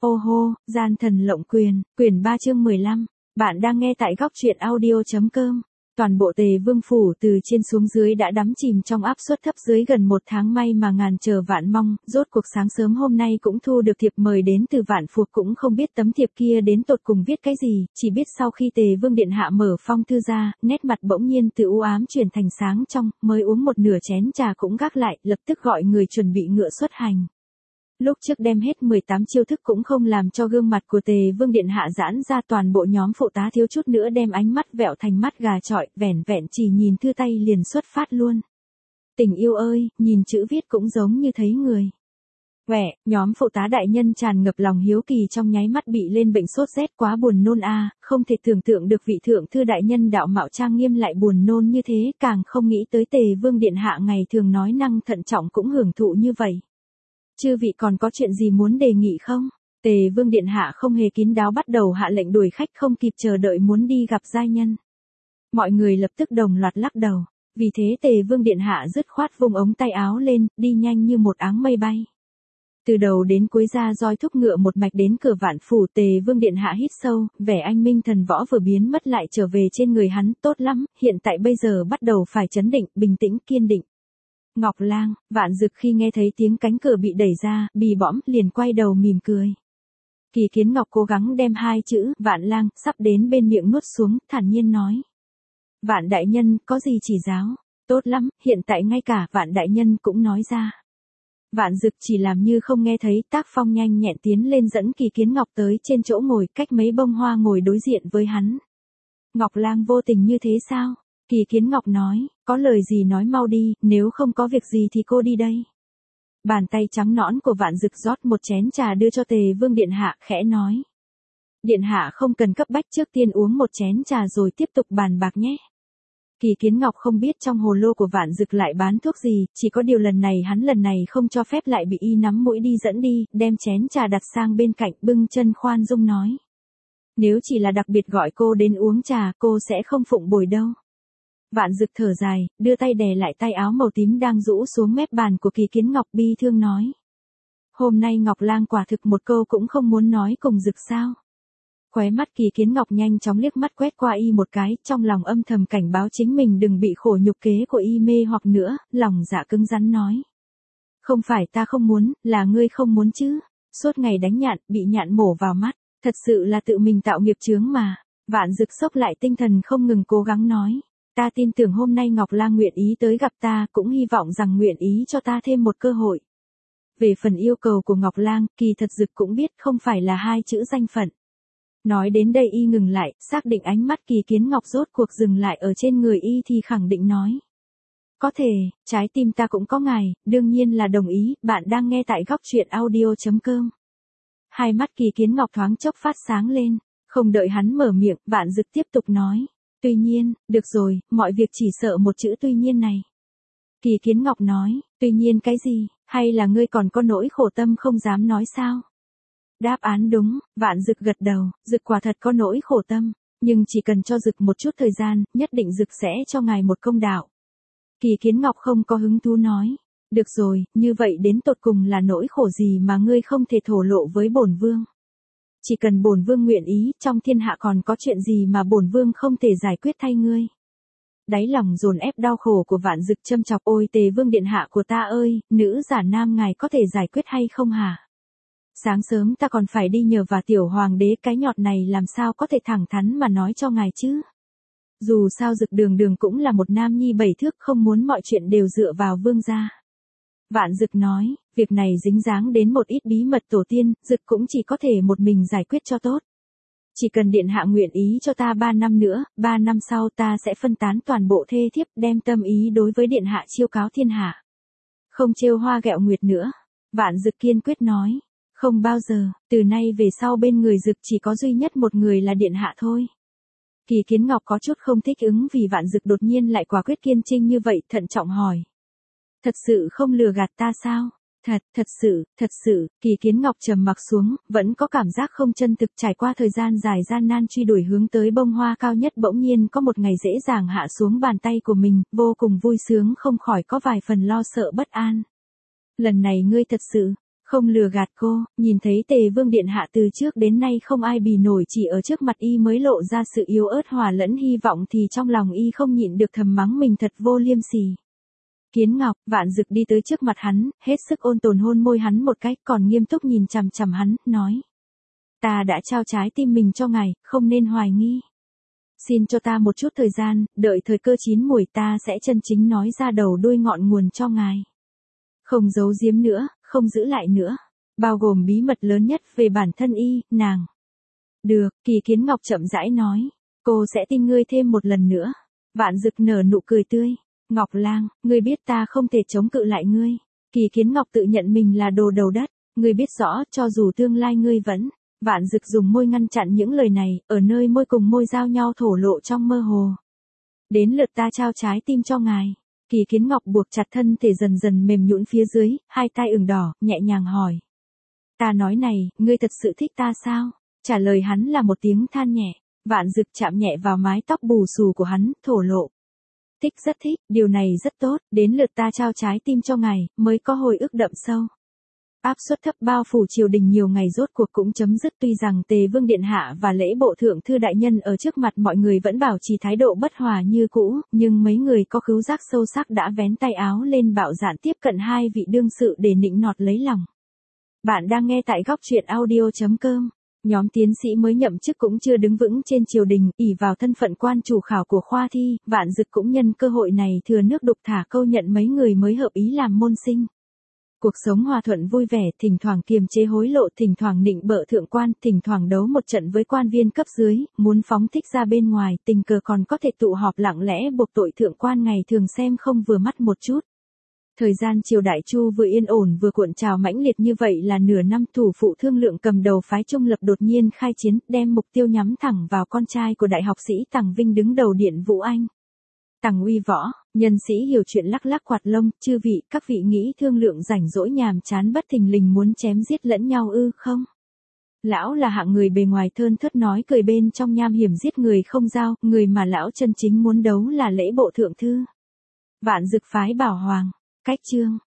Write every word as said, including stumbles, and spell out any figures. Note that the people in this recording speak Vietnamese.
Ô hô, gian thần lộng quyền, quyển ba chương mười lăm. Bạn đang nghe tại góc truyện audio.com. Toàn bộ Tề Vương phủ từ trên xuống dưới đã đắm chìm trong áp suất thấp dưới gần một tháng, may mà ngàn chờ vạn mong, rốt cuộc sáng sớm hôm nay cũng thu được thiệp mời đến từ Vạn Phục. Cũng không biết tấm thiệp kia đến tột cùng viết cái gì, chỉ biết sau khi Tề Vương điện hạ mở phong thư ra, nét mặt bỗng nhiên từ u ám chuyển thành sáng trong, mới uống một nửa chén trà cũng gác lại, lập tức gọi người chuẩn bị ngựa xuất hành. Lúc trước đem hết mười tám chiêu thức cũng không làm cho gương mặt của Tề Vương điện hạ giãn ra, toàn bộ nhóm phụ tá thiếu chút nữa đem ánh mắt vẹo thành mắt gà chọi, vẻn vẹn chỉ nhìn thư tay liền xuất phát luôn. Tình yêu ơi, nhìn chữ viết cũng giống như thấy người. Quẻ, nhóm phụ tá đại nhân tràn ngập lòng hiếu kỳ trong nháy mắt bị lên bệnh sốt rét, quá buồn nôn a, không thể tưởng tượng được vị thượng thư đại nhân đạo mạo trang nghiêm lại buồn nôn như thế, càng không nghĩ tới Tề Vương điện hạ ngày thường nói năng thận trọng cũng hưởng thụ như vậy. Chư vị còn có chuyện gì muốn đề nghị không? Tề Vương điện hạ không hề kín đáo bắt đầu hạ lệnh đuổi khách, không kịp chờ đợi muốn đi gặp giai nhân. Mọi người lập tức đồng loạt lắc đầu, vì thế Tề Vương điện hạ dứt khoát vung ống tay áo lên, đi nhanh như một áng mây bay. Từ đầu đến cuối ra roi thúc ngựa một mạch đến cửa Vạn phủ. Tề Vương điện hạ hít sâu, vẻ anh minh thần võ vừa biến mất lại trở về trên người hắn. Tốt lắm, hiện tại bây giờ bắt đầu phải trấn định, bình tĩnh, kiên định. Ngọc Lang, Vạn Dực khi nghe thấy tiếng cánh cửa bị đẩy ra, bì bõm, liền quay đầu mỉm cười. Kỳ Kiến Ngọc cố gắng đem hai chữ Vạn Lang sắp đến bên miệng nuốt xuống, thản nhiên nói: Vạn đại nhân, có gì chỉ giáo? Tốt lắm, hiện tại ngay cả Vạn đại nhân cũng nói ra. Vạn Dực chỉ làm như không nghe thấy, tác phong nhanh nhẹn tiến lên dẫn Kỳ Kiến Ngọc tới trên chỗ ngồi, cách mấy bông hoa ngồi đối diện với hắn. Ngọc Lang vô tình như thế sao? Kỳ Kiến Ngọc nói, có lời gì nói mau đi, nếu không có việc gì thì cô đi đây. Bàn tay trắng nõn của Vạn Dực rót một chén trà đưa cho Tề Vương điện hạ, khẽ nói: Điện hạ không cần cấp bách, trước tiên uống một chén trà rồi tiếp tục bàn bạc nhé. Kỳ Kiến Ngọc không biết trong hồ lô của Vạn Dực lại bán thuốc gì, chỉ có điều lần này hắn lần này không cho phép lại bị y nắm mũi đi dẫn đi, đem chén trà đặt sang bên cạnh, bưng chân khoan dung nói: Nếu chỉ là đặc biệt gọi cô đến uống trà, cô sẽ không phụng bồi đâu. Vạn Dực thở dài, đưa tay đè lại tay áo màu tím đang rũ xuống mép bàn của Kỳ Kiến Ngọc, bi thương nói: Hôm nay Ngọc Lang quả thực một câu cũng không muốn nói cùng Dực sao? Khóe mắt Kỳ Kiến Ngọc nhanh chóng liếc mắt quét qua y một cái, trong lòng âm thầm cảnh báo chính mình đừng bị khổ nhục kế của y mê hoặc nữa, lòng dạ cứng rắn nói: Không phải ta không muốn, là ngươi không muốn chứ. Suốt ngày đánh nhạn, bị nhạn mổ vào mắt, thật sự là tự mình tạo nghiệp chướng mà. Vạn Dực sốc lại tinh thần không ngừng cố gắng nói: Ta tin tưởng hôm nay Ngọc Lang nguyện ý tới gặp ta, cũng hy vọng rằng nguyện ý cho ta thêm một cơ hội. Về phần yêu cầu của Ngọc Lang, kỳ thật Dực cũng biết không phải là hai chữ danh phận. Nói đến đây y ngừng lại, xác định ánh mắt Kỳ Kiến Ngọc rốt cuộc dừng lại ở trên người y thì khẳng định nói: Có thể, trái tim ta cũng có ngài, đương nhiên là đồng ý. Bạn đang nghe tại góc truyện audio.com. Hai mắt Kỳ Kiến Ngọc thoáng chốc phát sáng lên, không đợi hắn mở miệng, Vạn Dực tiếp tục nói: Tuy nhiên, được rồi, mọi việc chỉ sợ một chữ tuy nhiên này. Kỳ Kiến Ngọc nói: Tuy nhiên cái gì, hay là ngươi còn có nỗi khổ tâm không dám nói sao? Đáp án đúng, Vạn Dực gật đầu, Dực quả thật có nỗi khổ tâm, nhưng chỉ cần cho Dực một chút thời gian, nhất định Dực sẽ cho ngài một công đạo. Kỳ Kiến Ngọc không có hứng thú nói: Được rồi, như vậy đến tột cùng là nỗi khổ gì mà ngươi không thể thổ lộ với bổn vương? Chỉ cần bổn vương nguyện ý, trong thiên hạ còn có chuyện gì mà bổn vương không thể giải quyết thay ngươi? Đáy lòng dồn ép đau khổ của Vạn Dực châm chọc: Ôi Tề Vương điện hạ của ta ơi, nữ giả nam ngài có thể giải quyết hay không hả? Sáng sớm ta còn phải đi nhờ và tiểu hoàng đế, cái nhọt này làm sao có thể thẳng thắn mà nói cho ngài chứ? Dù sao Dực đường đường cũng là một nam nhi bảy thước, không muốn mọi chuyện đều dựa vào vương gia. Vạn Dực nói: Việc này dính dáng đến một ít bí mật tổ tiên, Dực cũng chỉ có thể một mình giải quyết cho tốt. Chỉ cần điện hạ nguyện ý cho ta ba năm nữa, ba năm sau ta sẽ phân tán toàn bộ thê thiếp, đem tâm ý đối với điện hạ chiêu cáo thiên hạ. Không trêu hoa ghẹo nguyệt nữa. Vạn Dực kiên quyết nói: Không bao giờ, từ nay về sau bên người Dực chỉ có duy nhất một người là điện hạ thôi. Kỳ Kiến Ngọc có chút không thích ứng vì Vạn Dực đột nhiên lại quả quyết kiên trinh như vậy, thận trọng hỏi: Thật sự không lừa gạt ta sao? Thật, thật sự, thật sự. Kỳ Kiến Ngọc trầm mặc xuống, vẫn có cảm giác không chân thực. Trải qua thời gian dài gian nan truy đuổi hướng tới bông hoa cao nhất, bỗng nhiên có một ngày dễ dàng hạ xuống bàn tay của mình, vô cùng vui sướng, không khỏi có vài phần lo sợ bất an. Lần này ngươi thật sự, Không lừa gạt cô, nhìn thấy Tề Vương điện hạ từ trước đến nay không ai bì nổi, chỉ ở trước mặt y mới lộ ra sự yếu ớt hòa lẫn hy vọng, thì trong lòng y không nhịn được thầm mắng mình thật vô liêm sỉ. Kiến Ngọc, Vạn Dực đi tới trước mặt hắn, hết sức ôn tồn hôn môi hắn một cái, còn nghiêm túc nhìn chằm chằm hắn, nói. Ta đã trao trái tim mình cho ngài, không nên hoài nghi. Xin cho ta một chút thời gian, đợi thời cơ chín muồi ta sẽ chân chính nói ra đầu đuôi ngọn nguồn cho ngài. Không giấu giếm nữa, không giữ lại nữa. Bao gồm bí mật lớn nhất về bản thân y, nàng. Được, Kỳ Kiến Ngọc chậm rãi nói. Cô sẽ tin ngươi thêm một lần nữa. Vạn Dực nở nụ cười tươi. Ngọc Lang, ngươi biết ta không thể chống cự lại ngươi. Kỳ Kiến Ngọc tự nhận mình là đồ đầu đất. Ngươi biết rõ, cho dù tương lai ngươi vẫn. Vạn Dực dùng môi ngăn chặn những lời này, ở nơi môi cùng môi giao nhau thổ lộ trong mơ hồ. Đến lượt ta trao trái tim cho ngài. Kỳ Kiến Ngọc buộc chặt thân thể dần dần mềm nhũn phía dưới, hai tay ửng đỏ, nhẹ nhàng hỏi. Ta nói này, ngươi thật sự thích ta sao? Trả lời hắn là một tiếng than nhẹ. Vạn Dực chạm nhẹ vào mái tóc bù xù của hắn, thổ lộ. Thích, rất thích, điều này rất tốt, đến lượt ta trao trái tim cho ngài, mới có hồi ức đậm sâu. Áp suất thấp bao phủ triều đình nhiều ngày rốt cuộc cũng chấm dứt, tuy rằng Tề Vương điện hạ và lễ bộ thượng thư đại nhân ở trước mặt mọi người vẫn bảo trì thái độ bất hòa như cũ, nhưng mấy người có khứu giác sâu sắc đã vén tay áo lên bạo dạn tiếp cận hai vị đương sự để nịnh nọt lấy lòng. Bạn đang nghe tại góc truyện audio chấm com. Nhóm tiến sĩ mới nhậm chức cũng chưa đứng vững trên triều đình, ỷ vào thân phận quan chủ khảo của khoa thi, Vạn Dực cũng nhân cơ hội này thừa nước đục thả câu nhận mấy người mới hợp ý làm môn sinh. Cuộc sống hòa thuận vui vẻ, thỉnh thoảng kiềm chế hối lộ, thỉnh thoảng nịnh bợ thượng quan, thỉnh thoảng đấu một trận với quan viên cấp dưới, muốn phóng thích ra bên ngoài, tình cờ còn có thể tụ họp lặng lẽ buộc tội thượng quan ngày thường xem không vừa mắt một chút. Thời gian triều đại Chu vừa yên ổn vừa cuộn trào mãnh liệt như vậy là nửa năm, thủ phụ thương lượng cầm đầu phái Trung Lập đột nhiên khai chiến, đem mục tiêu nhắm thẳng vào con trai của đại học sĩ Tằng Vinh đứng đầu Điện Vũ Anh. Tằng Uy Võ, nhân sĩ hiểu chuyện lắc lắc quạt lông, chư vị, các vị nghĩ thương lượng rảnh rỗi nhàm chán bất thình lình muốn chém giết lẫn nhau ư không? Lão là hạng người bề ngoài thơn thớt nói cười, bên trong nham hiểm giết người không giao, người mà lão chân chính muốn đấu là lễ bộ thượng thư. Vạn Dực phái Bảo Hoàng, cách chương.